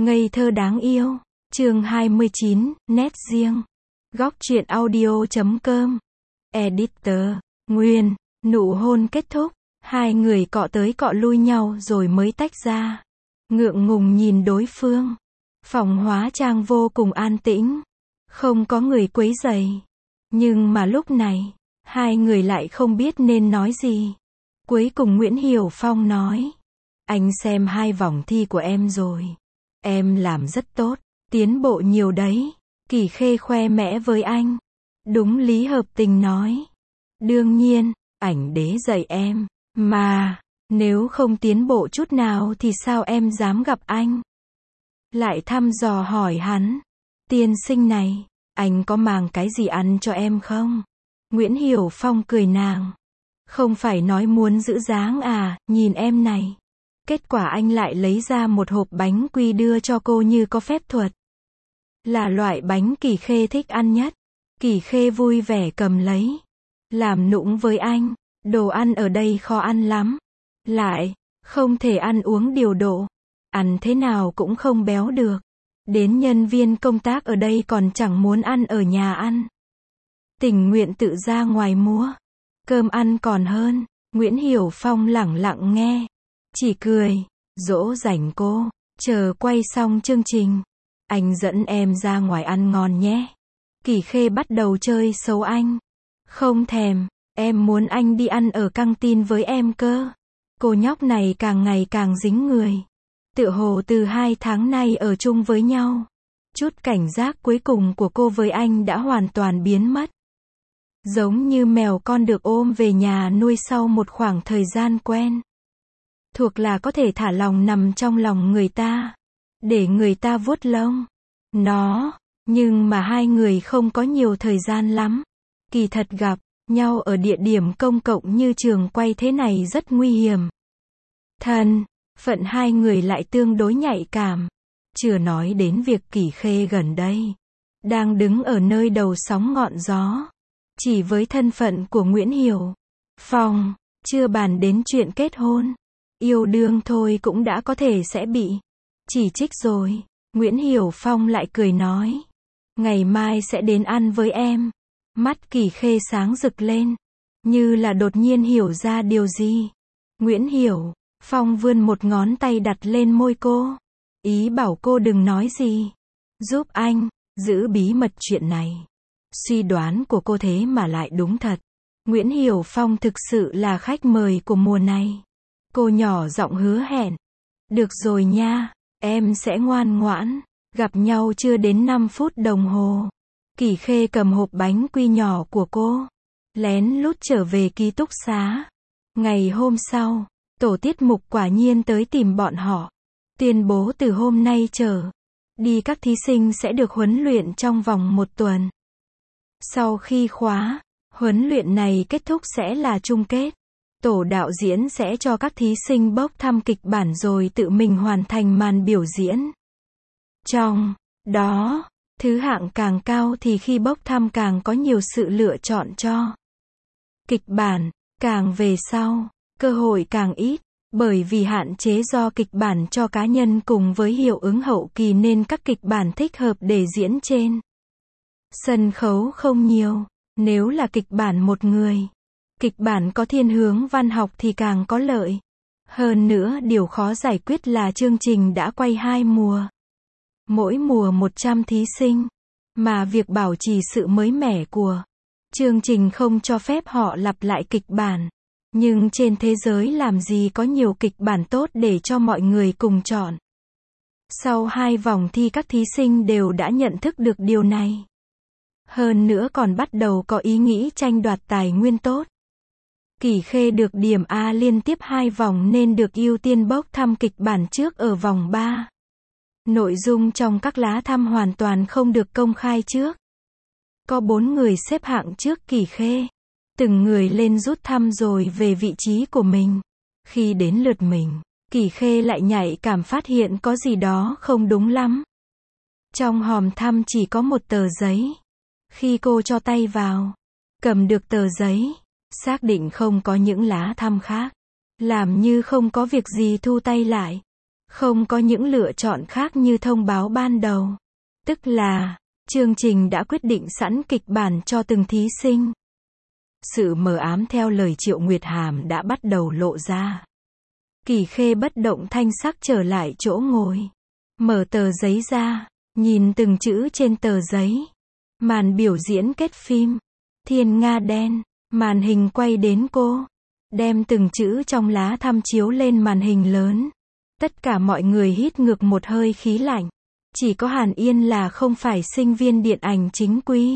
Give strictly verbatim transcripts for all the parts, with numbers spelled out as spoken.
Ngây thơ đáng yêu. Chương hai mươi chín, nét riêng. Góc truyện audio chấm com. Editor. Nguyên. Nụ hôn kết thúc. Hai người cọ tới cọ lui nhau rồi mới tách ra. Ngượng ngùng nhìn đối phương. Phòng hóa trang vô cùng an tĩnh. Không có người quấy rầy. Nhưng mà lúc này, hai người lại không biết nên nói gì. Cuối cùng Nguyễn Hiểu Phong nói. Anh xem hai vòng thi của em rồi. Em làm rất tốt, tiến bộ nhiều đấy. Kỳ Khê khoe mẽ với anh. Đúng lý hợp tình nói. Đương nhiên, ảnh đế dạy em. Mà, nếu không tiến bộ chút nào thì sao em dám gặp anh? Lại thăm dò hỏi hắn. Tiên sinh này, anh có mang cái gì ăn cho em không? Nguyễn Hiểu Phong cười nàng. Không phải nói muốn giữ dáng à, nhìn em này. Kết quả anh lại lấy ra một hộp bánh quy đưa cho cô như có phép thuật. Là loại bánh Kỳ Khê thích ăn nhất. Kỳ Khê vui vẻ cầm lấy. Làm nũng với anh. Đồ ăn ở đây khó ăn lắm. Lại, không thể ăn uống điều độ. Ăn thế nào cũng không béo được. Đến nhân viên công tác ở đây còn chẳng muốn ăn ở nhà ăn. Tình nguyện tự ra ngoài mua. Cơm ăn còn hơn. Nguyễn Hiểu Phong lẳng lặng nghe. Chỉ cười, dỗ dành cô. Chờ quay xong chương trình. Anh dẫn em ra ngoài ăn ngon nhé. Kỳ Khê bắt đầu chơi xấu anh. Không thèm, em muốn anh đi ăn ở căng tin với em cơ. Cô nhóc này càng ngày càng dính người. Tựa hồ từ hai tháng nay ở chung với nhau. Chút cảnh giác cuối cùng của cô với anh đã hoàn toàn biến mất. Giống như mèo con được ôm về nhà nuôi sau một khoảng thời gian quen. Thuộc là có thể thả lòng nằm trong lòng người ta. Để người ta vuốt lông. Nó, nhưng mà hai người không có nhiều thời gian lắm. Kỳ thật gặp nhau ở địa điểm công cộng như trường quay thế này rất nguy hiểm. Thân phận hai người lại tương đối nhạy cảm. Chưa nói đến việc Kỳ Khê gần đây đang đứng ở nơi đầu sóng ngọn gió. Chỉ với thân phận của Nguyễn Hiểu Phong, chưa bàn đến chuyện kết hôn. Yêu đương thôi cũng đã có thể sẽ bị chỉ trích rồi. Nguyễn Hiểu Phong lại cười nói. Ngày mai sẽ đến ăn với em. Mắt Kỳ Khê sáng rực lên. Như là đột nhiên hiểu ra điều gì. Nguyễn Hiểu Phong vươn một ngón tay đặt lên môi cô. Ý bảo cô đừng nói gì. Giúp anh giữ bí mật chuyện này. Suy đoán của cô thế mà lại đúng thật. Nguyễn Hiểu Phong thực sự là khách mời của mùa này. Cô nhỏ giọng hứa hẹn. Được rồi nha, em sẽ ngoan ngoãn. Gặp nhau chưa đến năm phút đồng hồ. Kỳ Khê cầm hộp bánh quy nhỏ của cô. Lén lút trở về ký túc xá. Ngày hôm sau, tổ tiết mục quả nhiên tới tìm bọn họ. Tuyên bố từ hôm nay trở đi các thí sinh sẽ được huấn luyện trong vòng một tuần. Sau khi khóa huấn luyện này kết thúc sẽ là chung kết. Tổ đạo diễn sẽ cho các thí sinh bốc thăm kịch bản rồi tự mình hoàn thành màn biểu diễn. Trong đó, thứ hạng càng cao thì khi bốc thăm càng có nhiều sự lựa chọn cho kịch bản, càng về sau, cơ hội càng ít, bởi vì hạn chế do kịch bản cho cá nhân cùng với hiệu ứng hậu kỳ nên các kịch bản thích hợp để diễn trên sân khấu không nhiều. Nếu là kịch bản một người, kịch bản có thiên hướng văn học thì càng có lợi. Hơn nữa điều khó giải quyết là chương trình đã quay hai mùa. Mỗi mùa một trăm thí sinh. Mà việc bảo trì sự mới mẻ của chương trình không cho phép họ lặp lại kịch bản. Nhưng trên thế giới làm gì có nhiều kịch bản tốt để cho mọi người cùng chọn. Sau hai vòng thi các thí sinh đều đã nhận thức được điều này. Hơn nữa còn bắt đầu có ý nghĩ tranh đoạt tài nguyên tốt. Kỳ Khê được điểm A liên tiếp hai vòng nên được ưu tiên bốc thăm kịch bản trước ở vòng ba. Nội dung trong các lá thăm hoàn toàn không được công khai trước. Có bốn người xếp hạng trước Kỳ Khê. Từng người lên rút thăm rồi về vị trí của mình. Khi đến lượt mình, Kỳ Khê lại nhạy cảm phát hiện có gì đó không đúng lắm. Trong hòm thăm chỉ có một tờ giấy. Khi cô cho tay vào, cầm được tờ giấy, xác định không có những lá thăm khác. Làm như không có việc gì thu tay lại. Không có những lựa chọn khác như thông báo ban đầu. Tức là, chương trình đã quyết định sẵn kịch bản cho từng thí sinh. Sự mờ ám theo lời Triệu Nguyệt Hàm đã bắt đầu lộ ra. Kỳ Khê bất động thanh sắc trở lại chỗ ngồi. Mở tờ giấy ra, nhìn từng chữ trên tờ giấy. Màn biểu diễn kết phim. Thiên Nga đen. Màn hình quay đến cô. Đem từng chữ trong lá thăm chiếu lên màn hình lớn. Tất cả mọi người hít ngược một hơi khí lạnh. Chỉ có Hàn Yên là không phải sinh viên điện ảnh chính quy.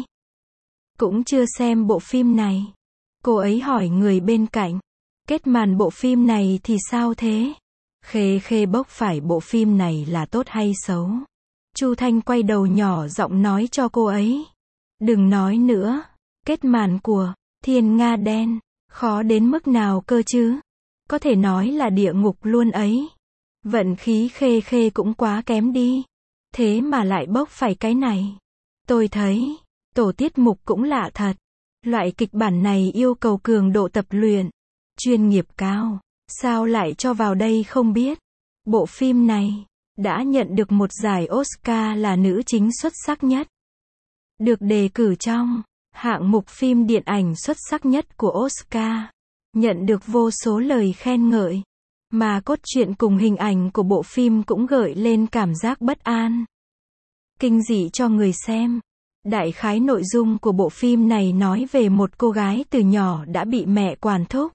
Cũng chưa xem bộ phim này. Cô ấy hỏi người bên cạnh. Kết màn bộ phim này thì sao thế? Khê Khê bốc phải bộ phim này là tốt hay xấu? Chu Thanh quay đầu nhỏ giọng nói cho cô ấy. Đừng nói nữa. Kết màn của Thiên Nga đen. Khó đến mức nào cơ chứ? Có thể nói là địa ngục luôn ấy. Vận khí Khê Khê cũng quá kém đi. Thế mà lại bốc phải cái này. Tôi thấy, tổ tiết mục cũng lạ thật. Loại kịch bản này yêu cầu cường độ tập luyện, chuyên nghiệp cao. Sao lại cho vào đây không biết. Bộ phim này đã nhận được một giải Oscar là nữ chính xuất sắc nhất. Được đề cử trong hạng mục phim điện ảnh xuất sắc nhất của Oscar. Nhận được vô số lời khen ngợi. Mà cốt truyện cùng hình ảnh của bộ phim cũng gợi lên cảm giác bất an, kinh dị cho người xem. Đại khái nội dung của bộ phim này nói về một cô gái từ nhỏ đã bị mẹ quản thúc.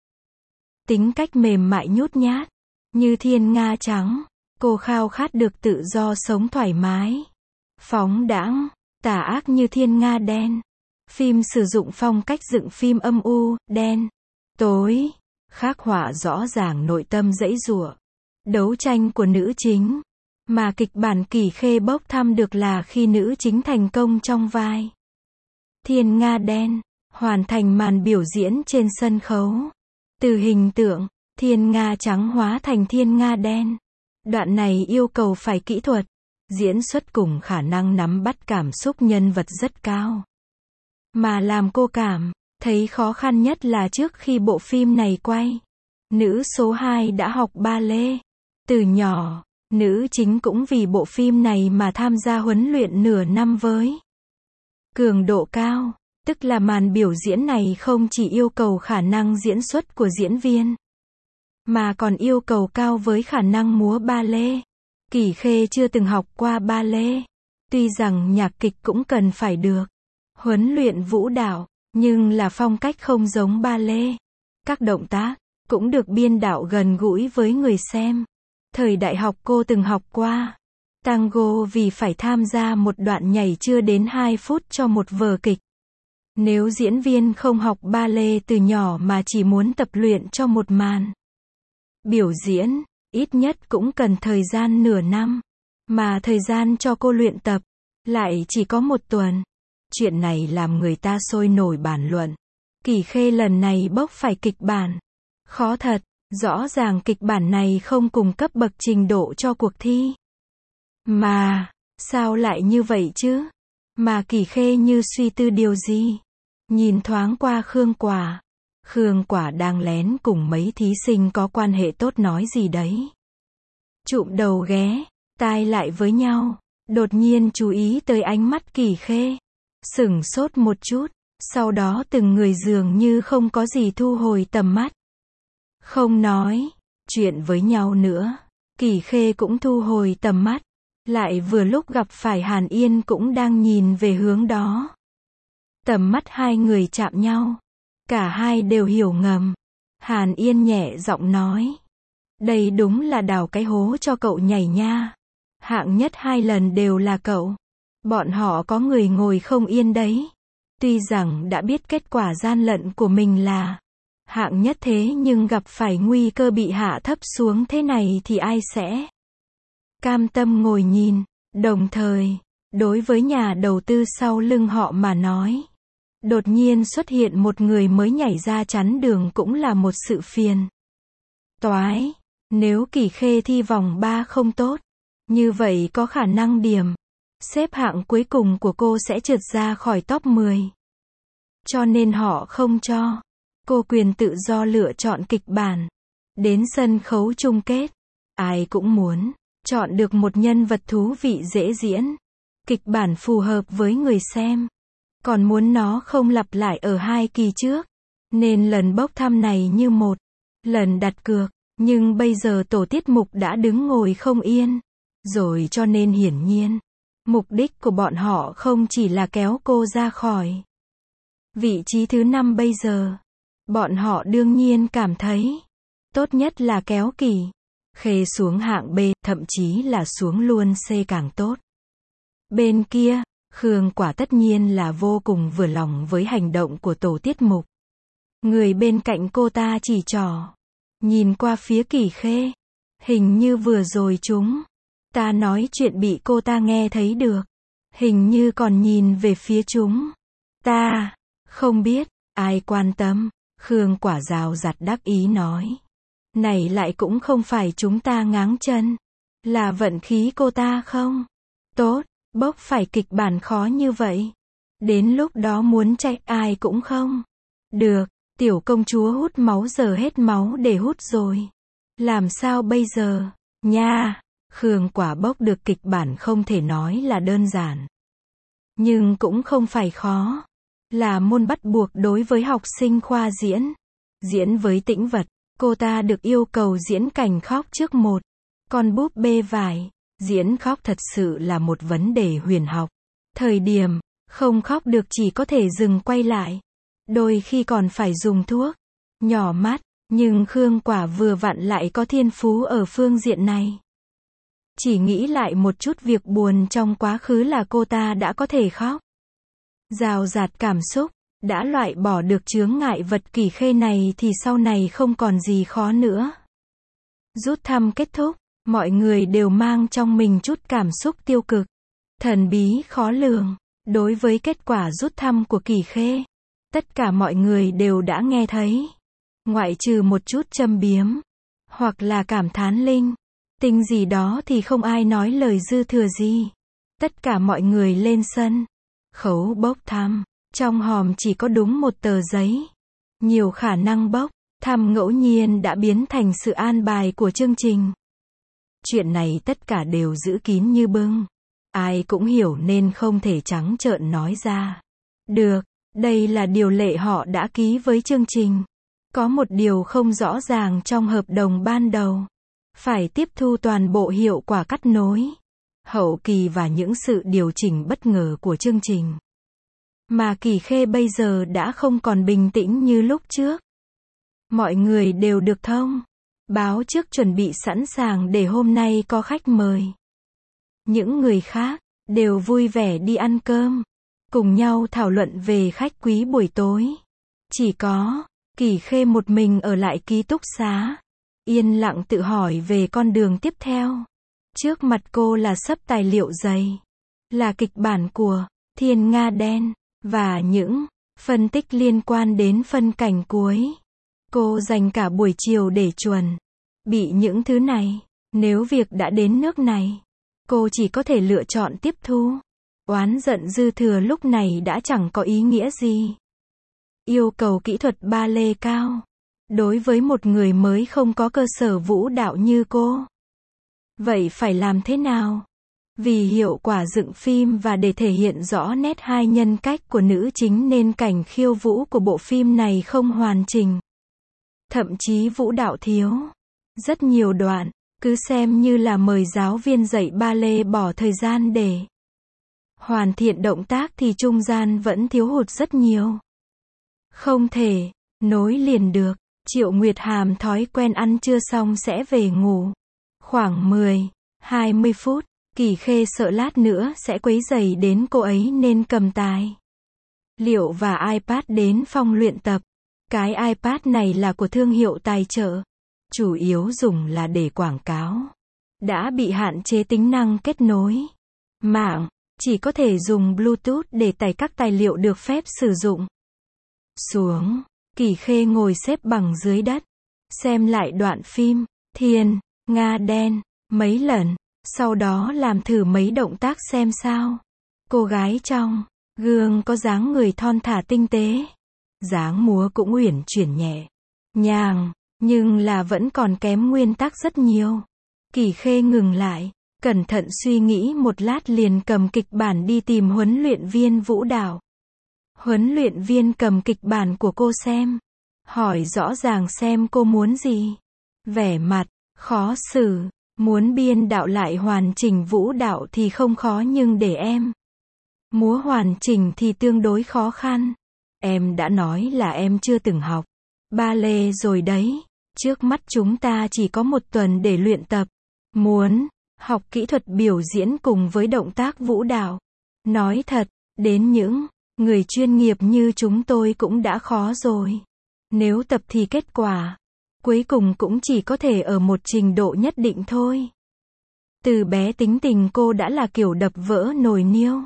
Tính cách mềm mại nhút nhát, như thiên nga trắng. Cô khao khát được tự do sống thoải mái, phóng đãng, tà ác như thiên nga đen. Phim sử dụng phong cách dựng phim âm u, đen, tối, khắc họa rõ ràng nội tâm giãy giụa, đấu tranh của nữ chính. Mà kịch bản Kỳ Khê bốc thăm được là khi nữ chính thành công trong vai Thiên Nga đen, hoàn thành màn biểu diễn trên sân khấu. Từ hình tượng Thiên Nga trắng hóa thành Thiên Nga đen. Đoạn này yêu cầu phải kỹ thuật, diễn xuất cùng khả năng nắm bắt cảm xúc nhân vật rất cao. Mà làm cô cảm thấy khó khăn nhất là trước khi bộ phim này quay, nữ số hai đã học ballet. Từ nhỏ, nữ chính cũng vì bộ phim này mà tham gia huấn luyện nửa năm với cường độ cao. Tức là màn biểu diễn này không chỉ yêu cầu khả năng diễn xuất của diễn viên, mà còn yêu cầu cao với khả năng múa ballet. Kỳ Khê chưa từng học qua ballet. Tuy rằng nhạc kịch cũng cần phải được huấn luyện vũ đạo, nhưng là phong cách không giống ballet. Các động tác cũng được biên đạo gần gũi với người xem. Thời đại học cô từng học qua tango vì phải tham gia một đoạn nhảy chưa đến hai phút cho một vở kịch. Nếu diễn viên không học ballet từ nhỏ mà chỉ muốn tập luyện cho một màn biểu diễn, ít nhất cũng cần thời gian nửa năm. Mà thời gian cho cô luyện tập lại chỉ có một tuần. Chuyện này làm người ta sôi nổi bàn luận. Kỳ Khê lần này bốc phải kịch bản khó thật. Rõ ràng kịch bản này không cùng cấp bậc trình độ cho cuộc thi. Mà, sao lại như vậy chứ? Mà Kỳ Khê như suy tư điều gì. Nhìn thoáng qua Khương Quả. Khương Quả đang lén cùng mấy thí sinh có quan hệ tốt nói gì đấy. Chụm đầu ghé tai lại với nhau. Đột nhiên chú ý tới ánh mắt Kỳ Khê. Sửng sốt một chút. Sau đó từng người dường như không có gì thu hồi tầm mắt. Không nói chuyện với nhau nữa. Kỳ Khê cũng thu hồi tầm mắt. Lại vừa lúc gặp phải Hàn Yên cũng đang nhìn về hướng đó. Tầm mắt hai người chạm nhau. Cả hai đều hiểu ngầm. Hàn Yên nhẹ giọng nói. Đây đúng là đào cái hố cho cậu nhảy nha. Hạng nhất hai lần đều là cậu. Bọn họ có người ngồi không yên đấy. Tuy rằng đã biết kết quả gian lận của mình là hạng nhất thế nhưng gặp phải nguy cơ bị hạ thấp xuống thế này thì ai sẽ cam tâm ngồi nhìn. Đồng thời, đối với nhà đầu tư sau lưng họ mà nói, đột nhiên xuất hiện một người mới nhảy ra chắn đường cũng là một sự phiền toái. Nếu Kỳ Khê thi vòng ba không tốt, như vậy có khả năng điểm xếp hạng cuối cùng của cô sẽ trượt ra khỏi top mười. Cho nên họ không cho cô quyền tự do lựa chọn kịch bản. Đến sân khấu chung kết, ai cũng muốn chọn được một nhân vật thú vị dễ diễn, kịch bản phù hợp với người xem. Còn muốn nó không lặp lại ở hai kỳ trước, nên lần bốc thăm này như một lần đặt cược, nhưng bây giờ tổ tiết mục đã đứng ngồi không yên, rồi cho nên hiển nhiên, mục đích của bọn họ không chỉ là kéo cô ra khỏi vị trí thứ năm bây giờ. Bọn họ đương nhiên cảm thấy, tốt nhất là kéo Kỳ Khê xuống hạng B, thậm chí là xuống luôn C càng tốt. Bên kia, Khương Quả tất nhiên là vô cùng vừa lòng với hành động của tổ tiết mục. Người bên cạnh cô ta chỉ trỏ, nhìn qua phía Kỳ Khê. Hình như vừa rồi chúng ta nói chuyện bị cô ta nghe thấy được. Hình như còn nhìn về phía chúng ta. Không biết, ai quan tâm. Khương Quả rào rạt đắc ý nói. Này lại cũng không phải chúng ta ngáng chân. Là vận khí cô ta không? Tốt, bốc phải kịch bản khó như vậy. Đến lúc đó muốn chạy ai cũng không được. Tiểu công chúa hút máu giờ hết máu để hút rồi. Làm sao bây giờ? Nha! Khương Quả bốc được kịch bản không thể nói là đơn giản. Nhưng cũng không phải khó. Là môn bắt buộc đối với học sinh khoa diễn. Diễn với tĩnh vật, cô ta được yêu cầu diễn cảnh khóc trước một con búp bê vải. Diễn khóc thật sự là một vấn đề huyền học. Thời điểm không khóc được chỉ có thể dừng quay lại. Đôi khi còn phải dùng thuốc nhỏ mắt, nhưng Khương Quả vừa vặn lại có thiên phú ở phương diện này. Chỉ nghĩ lại một chút việc buồn trong quá khứ là cô ta đã có thể khóc. Rào rạt cảm xúc, đã loại bỏ được chướng ngại vật Kỳ Khê này thì sau này không còn gì khó nữa. Rút thăm kết thúc, mọi người đều mang trong mình chút cảm xúc tiêu cực, thần bí khó lường. Đối với kết quả rút thăm của Kỳ Khê, tất cả mọi người đều đã nghe thấy. Ngoại trừ một chút châm biếm, hoặc là cảm thán linh tinh gì đó thì không ai nói lời dư thừa gì. Tất cả mọi người lên sân khấu bốc thăm. Trong hòm chỉ có đúng một tờ giấy. Nhiều khả năng bốc thăm ngẫu nhiên đã biến thành sự an bài của chương trình. Chuyện này tất cả đều giữ kín như bưng. Ai cũng hiểu nên không thể trắng trợn nói ra. Được, đây là điều lệ họ đã ký với chương trình. Có một điều không rõ ràng trong hợp đồng ban đầu. Phải tiếp thu toàn bộ hiệu quả cắt nối, hậu kỳ và những sự điều chỉnh bất ngờ của chương trình. Mà Kỳ Khê bây giờ đã không còn bình tĩnh như lúc trước. Mọi người đều được thông báo trước chuẩn bị sẵn sàng để hôm nay có khách mời. Những người khác đều vui vẻ đi ăn cơm, cùng nhau thảo luận về khách quý buổi tối. Chỉ có Kỳ Khê một mình ở lại ký túc xá, yên lặng tự hỏi về con đường tiếp theo. Trước mặt cô là xấp tài liệu dày, là kịch bản của Thiên Nga Đen, và những phân tích liên quan đến phân cảnh cuối. Cô dành cả buổi chiều để chuẩn bị những thứ này. Nếu việc đã đến nước này, cô chỉ có thể lựa chọn tiếp thu. Oán giận dư thừa lúc này đã chẳng có ý nghĩa gì. Yêu cầu kỹ thuật ba lê cao. Đối với một người mới không có cơ sở vũ đạo như cô. Vậy phải làm thế nào? Vì hiệu quả dựng phim và để thể hiện rõ nét hai nhân cách của nữ chính nên cảnh khiêu vũ của bộ phim này không hoàn chỉnh. Thậm chí vũ đạo thiếu rất nhiều đoạn, cứ xem như là mời giáo viên dạy ba lê bỏ thời gian để hoàn thiện động tác thì trung gian vẫn thiếu hụt rất nhiều. Không thể nối liền được. Triệu Nguyệt Hàm thói quen ăn trưa xong sẽ về ngủ. Khoảng mười, hai mươi phút, Kỳ Khê sợ lát nữa sẽ quấy rầy đến cô ấy nên cầm tài liệu và iPad đến phòng luyện tập. Cái iPad này là của thương hiệu tài trợ, chủ yếu dùng là để quảng cáo. Đã bị hạn chế tính năng kết nối mạng, chỉ có thể dùng Bluetooth để tải các tài liệu được phép sử dụng. Xuống, Kỳ Khê ngồi xếp bằng dưới đất, xem lại đoạn phim Thiên Nga Đen mấy lần, sau đó làm thử mấy động tác xem sao. Cô gái trong gương có dáng người thon thả tinh tế, dáng múa cũng uyển chuyển nhẹ nhàng, nhưng là vẫn còn kém nguyên tắc rất nhiều. Kỳ Khê ngừng lại, cẩn thận suy nghĩ một lát liền cầm kịch bản đi tìm huấn luyện viên vũ đạo. Huấn luyện viên cầm kịch bản của cô xem, hỏi rõ ràng xem cô muốn gì. Vẻ mặt khó xử, muốn biên đạo lại hoàn chỉnh vũ đạo thì không khó nhưng để em múa hoàn chỉnh thì tương đối khó khăn. Em đã nói là em chưa từng học ballet rồi đấy. Trước mắt chúng ta chỉ có một tuần để luyện tập. Muốn học kỹ thuật biểu diễn cùng với động tác vũ đạo. Nói thật, đến những người chuyên nghiệp như chúng tôi cũng đã khó rồi. Nếu tập thì kết quả cuối cùng cũng chỉ có thể ở một trình độ nhất định thôi. Từ bé tính tình cô đã là kiểu đập vỡ nồi niêu.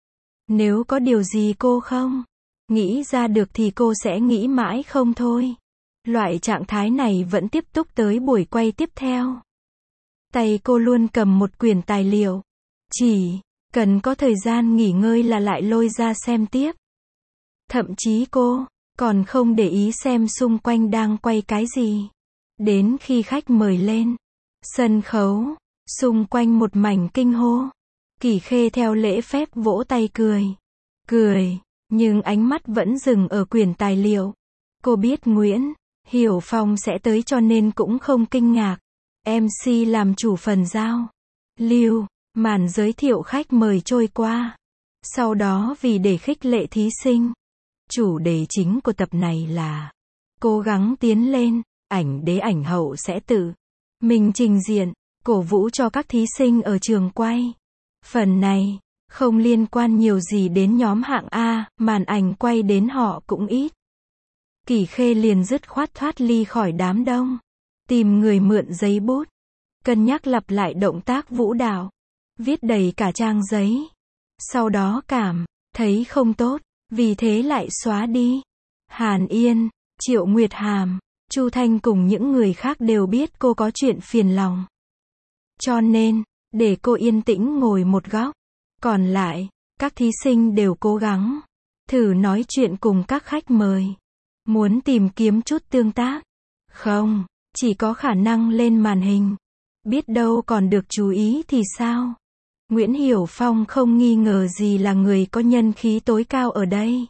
Nếu có điều gì cô không nghĩ ra được thì cô sẽ nghĩ mãi không thôi. Loại trạng thái này vẫn tiếp tục tới buổi quay tiếp theo. Tay cô luôn cầm một quyển tài liệu. Chỉ cần có thời gian nghỉ ngơi là lại lôi ra xem tiếp. Thậm chí cô còn không để ý xem xung quanh đang quay cái gì. Đến khi khách mời lên sân khấu, xung quanh một mảnh kinh hô. Kỳ Khê theo lễ phép vỗ tay cười. Cười, nhưng ánh mắt vẫn dừng ở quyển tài liệu. Cô biết Nguyễn Hiểu Phong sẽ tới cho nên cũng không kinh ngạc. em xê làm chủ phần giao lưu, màn giới thiệu khách mời trôi qua. Sau đó vì để khích lệ thí sinh, chủ đề chính của tập này là cố gắng tiến lên, ảnh đế ảnh hậu sẽ tự mình trình diện, cổ vũ cho các thí sinh ở trường quay. Phần này không liên quan nhiều gì đến nhóm hạng A, màn ảnh quay đến họ cũng ít. Kỳ Khê liền dứt khoát thoát ly khỏi đám đông, tìm người mượn giấy bút, cân nhắc lặp lại động tác vũ đạo, viết đầy cả trang giấy. Sau đó cảm thấy không tốt, vì thế lại xóa đi. Hàn Yên, Triệu Nguyệt Hàm, Chu Thanh cùng những người khác đều biết cô có chuyện phiền lòng. Cho nên, để cô yên tĩnh ngồi một góc. Còn lại, các thí sinh đều cố gắng thử nói chuyện cùng các khách mời. Muốn tìm kiếm chút tương tác. Không, chỉ có khả năng lên màn hình. Biết đâu còn được chú ý thì sao? Nguyễn Hiểu Phong không nghi ngờ gì là người có nhân khí tối cao ở đây.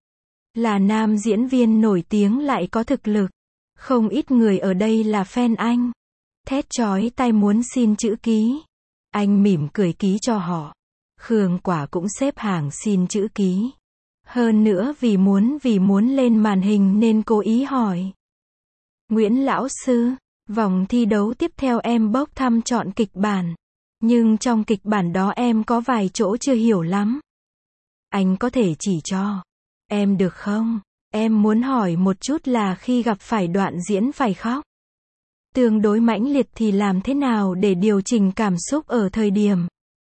Là nam diễn viên nổi tiếng lại có thực lực. Không ít người ở đây là fan anh. Thét chói tai muốn xin chữ ký. Anh mỉm cười ký cho họ. Khương Quả cũng xếp hàng xin chữ ký. Hơn nữa vì muốn vì muốn lên màn hình nên cố ý hỏi. Nguyễn lão sư, vòng thi đấu tiếp theo em bốc thăm chọn kịch bản. Nhưng trong kịch bản đó em có vài chỗ chưa hiểu lắm. Anh có thể chỉ cho em được không? Em muốn hỏi một chút là khi gặp phải đoạn diễn phải khóc tương đối mãnh liệt thì làm thế nào để điều chỉnh cảm xúc ở thời điểm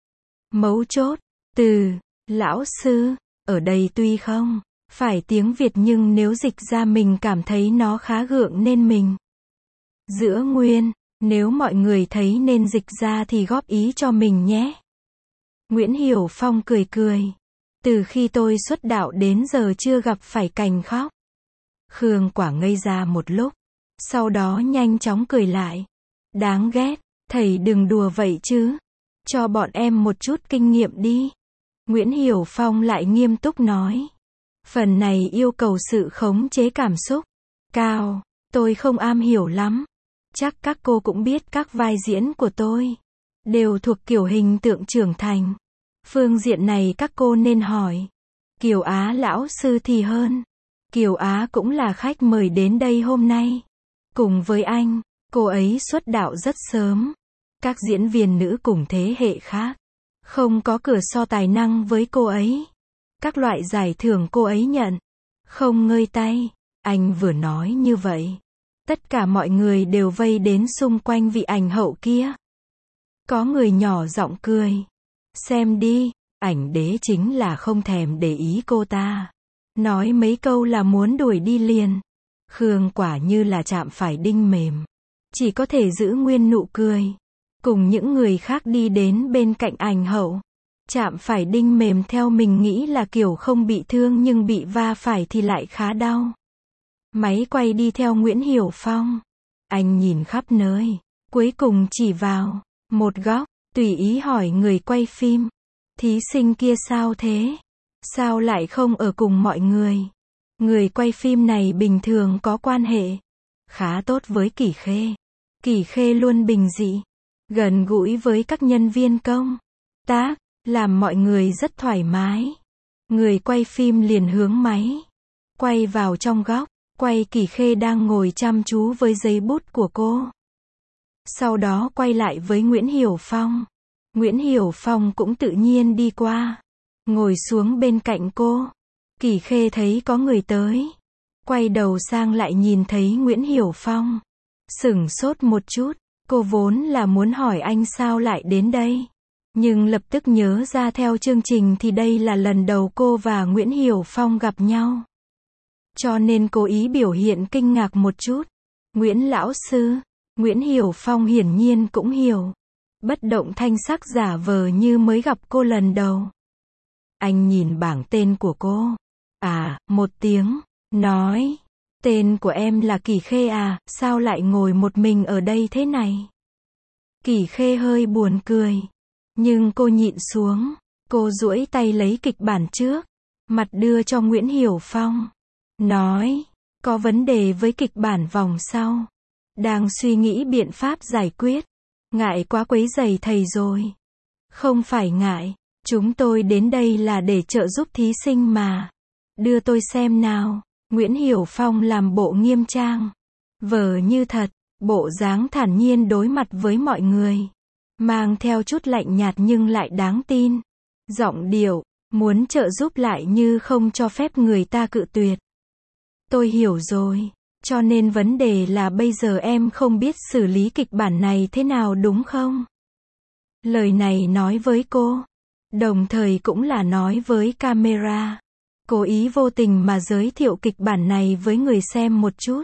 mấu chốt? Từ lão sư ở đây tuy không phải tiếng Việt nhưng nếu dịch ra mình cảm thấy nó khá gượng nên mình giữa nguyên. Nếu mọi người thấy nên dịch ra thì góp ý cho mình nhé. Nguyễn Hiểu Phong cười cười. Từ khi tôi xuất đạo đến giờ chưa gặp phải cảnh khóc. Khương Quả ngây ra một lúc. Sau đó nhanh chóng cười lại. Đáng ghét, thầy đừng đùa vậy chứ. Cho bọn em một chút kinh nghiệm đi. Nguyễn Hiểu Phong lại nghiêm túc nói. Phần này yêu cầu sự khống chế cảm xúc cao. Tôi không am hiểu lắm. Chắc các cô cũng biết các vai diễn của tôi đều thuộc kiểu hình tượng trưởng thành. Phương diện này các cô nên hỏi Kiều Á lão sư thì hơn. Kiều Á cũng là khách mời đến đây hôm nay. Cùng với anh, cô ấy xuất đạo rất sớm. Các diễn viên nữ cùng thế hệ khác không có cửa so tài năng với cô ấy. Các loại giải thưởng cô ấy nhận không ngơi tay. Anh vừa nói như vậy, tất cả mọi người đều vây đến xung quanh vị ảnh hậu kia. Có người nhỏ giọng cười. Xem đi, ảnh đế chính là không thèm để ý cô ta. Nói mấy câu là muốn đuổi đi liền. Khương Quả như là chạm phải đinh mềm. Chỉ có thể giữ nguyên nụ cười. Cùng những người khác đi đến bên cạnh ảnh hậu. Chạm phải đinh mềm theo mình nghĩ là kiểu không bị thương nhưng bị va phải thì lại khá đau. Máy quay đi theo Nguyễn Hiểu Phong. Anh nhìn khắp nơi. Cuối cùng chỉ vào một góc, tùy ý hỏi người quay phim. Thí sinh kia sao thế? Sao lại không ở cùng mọi người? Người quay phim này bình thường có quan hệ khá tốt với Kỷ Khê. Kỷ Khê luôn bình dị, gần gũi với các nhân viên công tác, làm mọi người rất thoải mái. Người quay phim liền hướng máy quay vào trong góc, quay Kỷ Khê đang ngồi chăm chú với giấy bút của cô. Sau đó quay lại với Nguyễn Hiểu Phong. Nguyễn Hiểu Phong cũng tự nhiên đi qua, ngồi xuống bên cạnh cô. Kỷ Khê thấy có người tới, quay đầu sang lại nhìn thấy Nguyễn Hiểu Phong. Sửng sốt một chút, cô vốn là muốn hỏi anh sao lại đến đây. Nhưng lập tức nhớ ra theo chương trình thì đây là lần đầu cô và Nguyễn Hiểu Phong gặp nhau. Cho nên cố ý biểu hiện kinh ngạc một chút. Nguyễn lão sư, Nguyễn Hiểu Phong hiển nhiên cũng hiểu. Bất động thanh sắc giả vờ như mới gặp cô lần đầu. Anh nhìn bảng tên của cô. À, một tiếng, nói. Tên của em là Kỷ Khê à, sao lại ngồi một mình ở đây thế này? Kỷ Khê hơi buồn cười. Nhưng cô nhịn xuống. Cô duỗi tay lấy kịch bản trước. Mặt đưa cho Nguyễn Hiểu Phong. Nói, có vấn đề với kịch bản vòng sau. Đang suy nghĩ biện pháp giải quyết. Ngại quá quấy rầy thầy rồi. Không phải ngại, chúng tôi đến đây là để trợ giúp thí sinh mà. Đưa tôi xem nào. Nguyễn Hiểu Phong làm bộ nghiêm trang, vờ như thật, bộ dáng thản nhiên đối mặt với mọi người. Mang theo chút lạnh nhạt nhưng lại đáng tin. Giọng điệu, muốn trợ giúp lại như không cho phép người ta cự tuyệt. Tôi hiểu rồi. Cho nên vấn đề là bây giờ em không biết xử lý kịch bản này thế nào đúng không? Lời này nói với cô, đồng thời cũng là nói với camera. Cố ý vô tình mà giới thiệu kịch bản này với người xem một chút.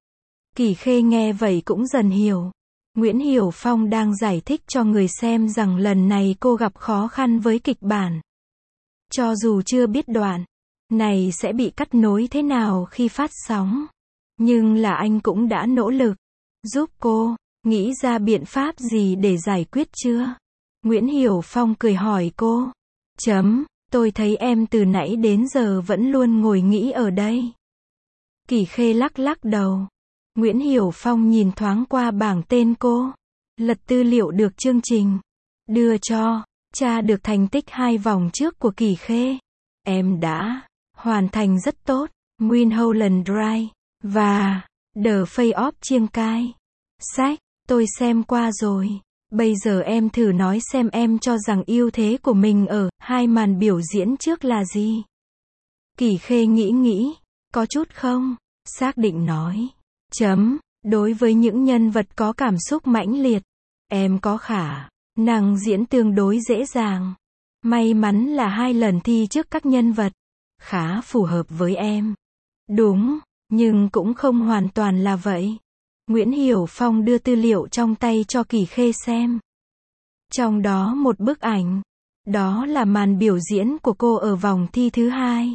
Kỷ Khê nghe vậy cũng dần hiểu. Nguyễn Hiểu Phong đang giải thích cho người xem rằng lần này cô gặp khó khăn với kịch bản. Cho dù chưa biết đoạn này sẽ bị cắt nối thế nào khi phát sóng. Nhưng là anh cũng đã nỗ lực giúp cô, nghĩ ra biện pháp gì để giải quyết chưa? Nguyễn Hiểu Phong cười hỏi cô. Chấm, tôi thấy em từ nãy đến giờ vẫn luôn ngồi nghĩ ở đây. Kỷ Khê lắc lắc đầu. Nguyễn Hiểu Phong nhìn thoáng qua bảng tên cô. Lật tư liệu được chương trình. Đưa cho, tra được thành tích hai vòng trước của Kỷ Khê. Em đã hoàn thành rất tốt. Mulholland Drive và The Face-Off Chiang Kai. Sách, tôi xem qua rồi. Bây giờ em thử nói xem em cho rằng ưu thế của mình ở hai màn biểu diễn trước là gì? Kỷ Khê nghĩ nghĩ, có chút không? Xác định nói. Chấm, đối với những nhân vật có cảm xúc mãnh liệt, em có khả năng diễn tương đối dễ dàng. May mắn là hai lần thi trước các nhân vật khá phù hợp với em. Đúng, nhưng cũng không hoàn toàn là vậy. Nguyễn Hiểu Phong đưa tư liệu trong tay cho Kỷ Khê xem. Trong đó một bức ảnh. Đó là màn biểu diễn của cô ở vòng thi thứ hai.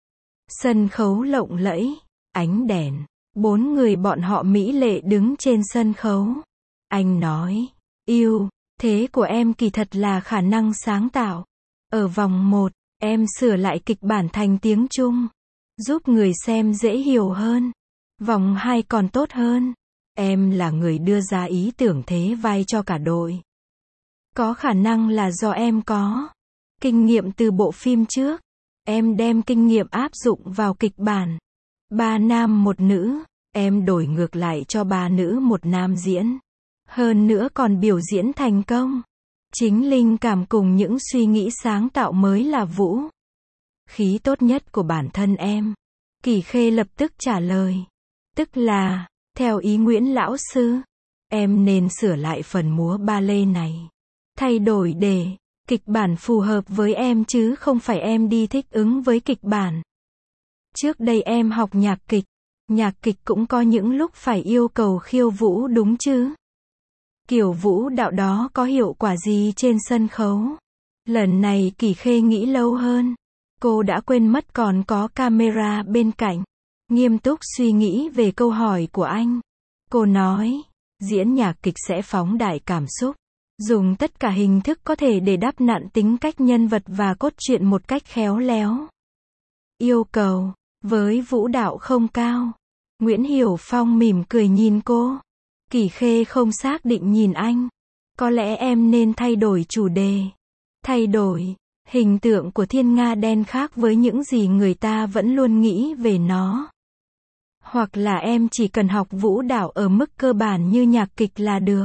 Sân khấu lộng lẫy, ánh đèn. Bốn người bọn họ mỹ lệ đứng trên sân khấu. Anh nói, yêu, thế của em kỳ thật là khả năng sáng tạo. Ở vòng một, em sửa lại kịch bản thành tiếng Trung, giúp người xem dễ hiểu hơn. Vòng hai còn tốt hơn. Em là người đưa ra ý tưởng thế vai cho cả đội. Có khả năng là do em có kinh nghiệm từ bộ phim trước. Em đem kinh nghiệm áp dụng vào kịch bản. Ba nam một nữ, em đổi ngược lại cho ba nữ một nam diễn. Hơn nữa còn biểu diễn thành công. Chính linh cảm cùng những suy nghĩ sáng tạo mới là vũ khí tốt nhất của bản thân em. Kỷ Khê lập tức trả lời. Tức là, theo ý Nguyễn lão sư, em nên sửa lại phần múa ba lê này. Thay đổi để kịch bản phù hợp với em chứ không phải em đi thích ứng với kịch bản. Trước đây em học nhạc kịch. Nhạc kịch cũng có những lúc phải yêu cầu khiêu vũ đúng chứ? Kiểu vũ đạo đó có hiệu quả gì trên sân khấu? Lần này Kỷ Khê nghĩ lâu hơn. Cô đã quên mất còn có camera bên cạnh. Nghiêm túc suy nghĩ về câu hỏi của anh. Cô nói, Diễn nhạc kịch sẽ phóng đại cảm xúc, dùng tất cả hình thức có thể để đắp nặn tính cách nhân vật và cốt truyện một cách khéo léo. Yêu cầu, với vũ đạo không cao. Nguyễn Hiểu Phong mỉm cười nhìn cô. Kỳ Khê không xác định nhìn anh. Có lẽ em nên thay đổi chủ đề. Thay đổi, hình tượng của thiên nga đen khác với những gì người ta vẫn luôn nghĩ về nó. Hoặc là em chỉ cần học vũ đạo ở mức cơ bản như nhạc kịch là được.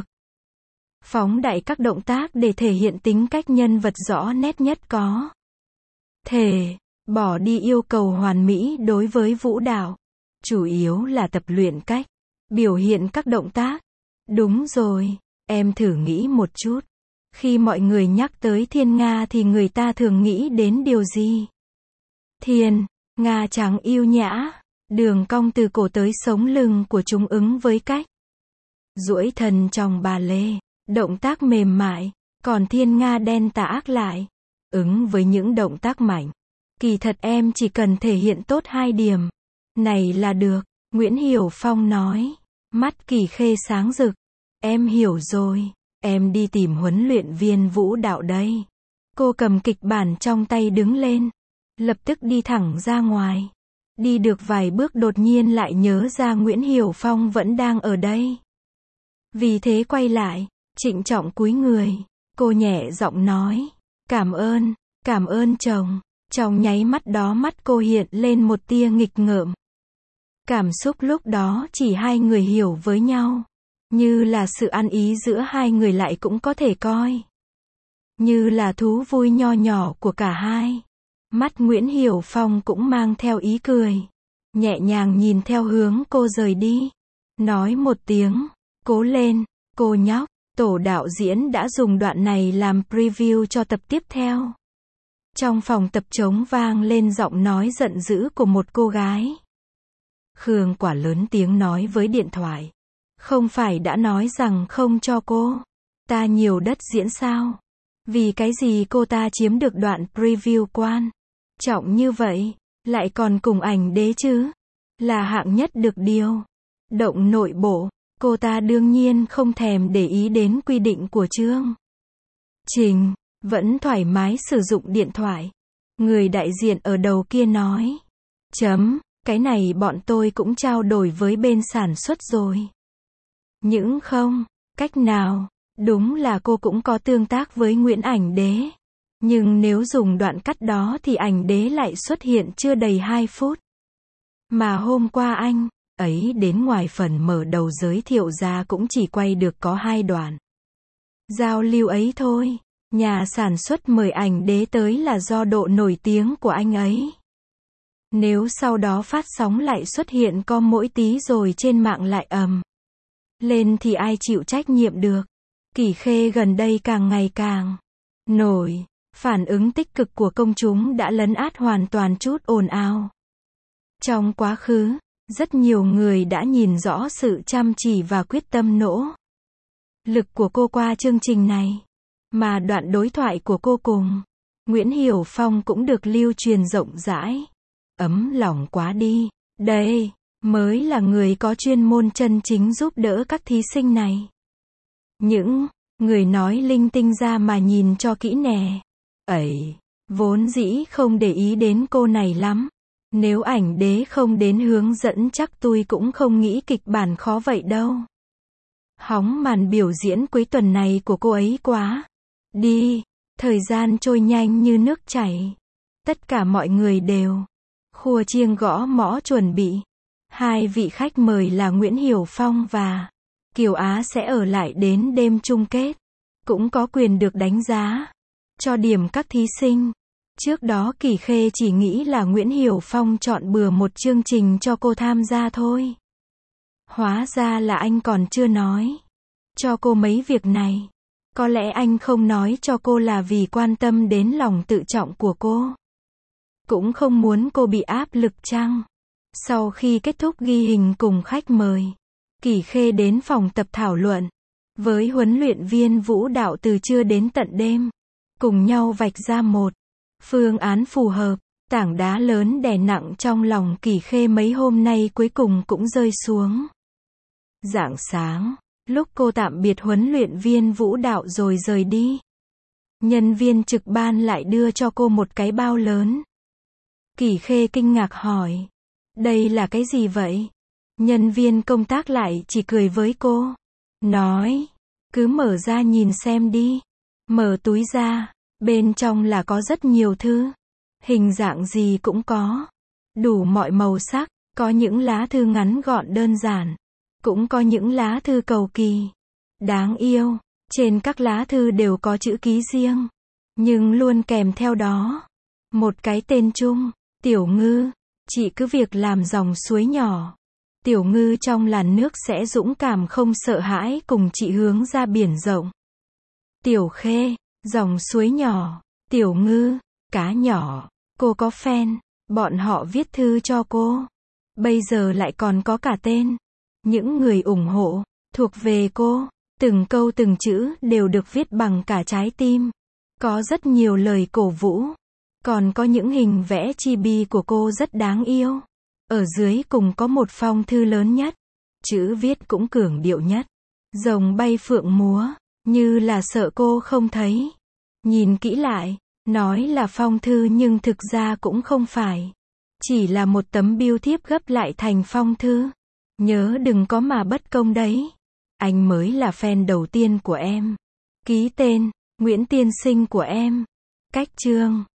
Phóng đại các động tác để thể hiện tính cách nhân vật rõ nét nhất có thể. Bỏ đi yêu cầu hoàn mỹ đối với vũ đạo. Chủ yếu là tập luyện cách biểu hiện các động tác. Đúng rồi, em thử nghĩ một chút. Khi mọi người nhắc tới thiên nga thì người ta thường nghĩ đến điều gì? Thiên nga trắng yêu nhã, đường cong từ cổ tới sống lưng của chúng ứng với cách duỗi thân trong bà lê, động tác mềm mại, còn thiên nga đen tà ác lại ứng với những động tác mạnh. Kỳ thật em chỉ cần thể hiện tốt hai điểm này là được, Nguyễn Hiểu Phong nói. Mắt Kỳ Khê sáng rực. Em hiểu rồi, em đi tìm huấn luyện viên vũ đạo đây. Cô cầm kịch bản trong tay đứng lên, lập tức đi thẳng ra ngoài. Đi được vài bước đột nhiên lại nhớ ra Nguyễn Hiểu Phong vẫn đang ở đây. Vì thế quay lại, trịnh trọng cúi người. Cô nhẹ giọng nói, cảm ơn, cảm ơn chồng. Trong nháy mắt đó mắt cô hiện lên một tia nghịch ngợm. Cảm xúc lúc đó chỉ hai người hiểu với nhau. Như là sự ăn ý giữa hai người lại cũng có thể coi như là thú vui nho nhỏ của cả hai. Mắt Nguyễn Hiểu Phong cũng mang theo ý cười. Nhẹ nhàng nhìn theo hướng cô rời đi. Nói một tiếng, cố lên, cô nhóc. Tổ đạo diễn đã dùng đoạn này làm preview cho tập tiếp theo. Trong phòng tập trống vang lên giọng nói giận dữ của một cô gái. Khương Quả lớn tiếng nói với điện thoại. Không phải đã nói rằng không cho cô ta nhiều đất diễn sao? Vì cái gì cô ta chiếm được đoạn preview quan trọng như vậy, lại còn cùng ảnh đế chứ? Là hạng nhất được điều động nội bộ, cô ta đương nhiên không thèm để ý đến quy định của chương trình, vẫn thoải mái sử dụng điện thoại. Người đại diện ở đầu kia nói. Chấm, cái này bọn tôi cũng trao đổi với bên sản xuất rồi. Những không, cách nào, đúng là cô cũng có tương tác với Nguyễn ảnh đế. Nhưng nếu dùng đoạn cắt đó thì ảnh đế lại xuất hiện chưa đầy hai phút. Mà hôm qua anh ấy đến ngoài phần mở đầu giới thiệu ra cũng chỉ quay được có hai đoạn giao lưu ấy thôi. Nhà sản xuất mời ảnh đế tới là do độ nổi tiếng của anh ấy. Nếu sau đó phát sóng lại xuất hiện có mỗi tí rồi trên mạng lại ầm lên thì ai chịu trách nhiệm được. Kỳ Khê gần đây càng ngày càng nổi. Phản ứng tích cực của công chúng đã lấn át hoàn toàn chút ồn ào. Trong quá khứ, rất nhiều người đã nhìn rõ sự chăm chỉ và quyết tâm nỗ lực của cô qua chương trình này. Mà đoạn đối thoại của cô cùng Nguyễn Hiểu Phong cũng được lưu truyền rộng rãi. Ấm lòng quá đi. Đây mới là người có chuyên môn chân chính giúp đỡ các thí sinh này. Những người nói linh tinh ra mà nhìn cho kỹ nè. Ấy, vốn dĩ không để ý đến cô này lắm. Nếu ảnh đế không đến hướng dẫn chắc tôi cũng không nghĩ kịch bản khó vậy đâu. Hóng màn biểu diễn cuối tuần này của cô ấy quá đi. Thời gian trôi nhanh như nước chảy. Tất cả mọi người đều khua chiêng gõ mõ chuẩn bị. Hai vị khách mời là Nguyễn Hiểu Phong và Kiều Á sẽ ở lại đến đêm chung kết. Cũng có quyền được đánh giá cho điểm các thí sinh. Trước đó Kỳ Khê chỉ nghĩ là Nguyễn Hiểu Phong chọn bừa một chương trình cho cô tham gia thôi. Hóa ra là anh còn chưa nói cho cô mấy việc này. Có lẽ anh không nói cho cô là vì quan tâm đến lòng tự trọng của cô. Cũng không muốn cô bị áp lực chăng? Sau khi kết thúc ghi hình cùng khách mời, Kỳ Khê đến phòng tập thảo luận với huấn luyện viên vũ đạo từ trưa đến tận đêm. Cùng nhau vạch ra một phương án phù hợp. Tảng đá lớn đè nặng trong lòng Kỳ Khê mấy hôm nay cuối cùng cũng rơi xuống. Rạng sáng, Lúc cô tạm biệt huấn luyện viên vũ đạo rồi rời đi, nhân viên trực ban lại đưa cho cô một cái bao lớn. Kỷ Khê kinh ngạc hỏi, đây là cái gì vậy? Nhân viên công tác lại chỉ cười với cô, nói, cứ mở ra nhìn xem đi. Mở túi ra, bên trong là có rất nhiều thư, hình dạng gì cũng có, đủ mọi màu sắc, có những lá thư ngắn gọn đơn giản, cũng có những lá thư cầu kỳ, đáng yêu. Trên các lá thư đều có chữ ký riêng, nhưng luôn kèm theo đó một cái tên chung, Tiểu Ngư. Chị cứ việc làm dòng suối nhỏ, Tiểu Ngư trong làn nước sẽ dũng cảm không sợ hãi cùng chị hướng ra biển rộng. Tiểu Khê, dòng suối nhỏ, Tiểu Ngư, cá nhỏ. Cô có fan, bọn họ viết thư cho cô, bây giờ lại còn có cả tên. Những người ủng hộ, thuộc về cô, từng câu từng chữ đều được viết bằng cả trái tim. Có rất nhiều lời cổ vũ, còn có những hình vẽ chibi của cô rất đáng yêu. Ở dưới cùng có một phong thư lớn nhất, chữ viết cũng cường điệu nhất, rồng bay phượng múa, như là sợ cô không thấy. Nhìn kỹ lại, nói là phong thư nhưng thực ra cũng không phải, chỉ là một tấm bưu thiếp gấp lại thành phong thư. Nhớ đừng có mà bất công đấy. Anh mới là fan đầu tiên của em. Ký tên, Nguyễn Tiên Sinh của em. Cách chương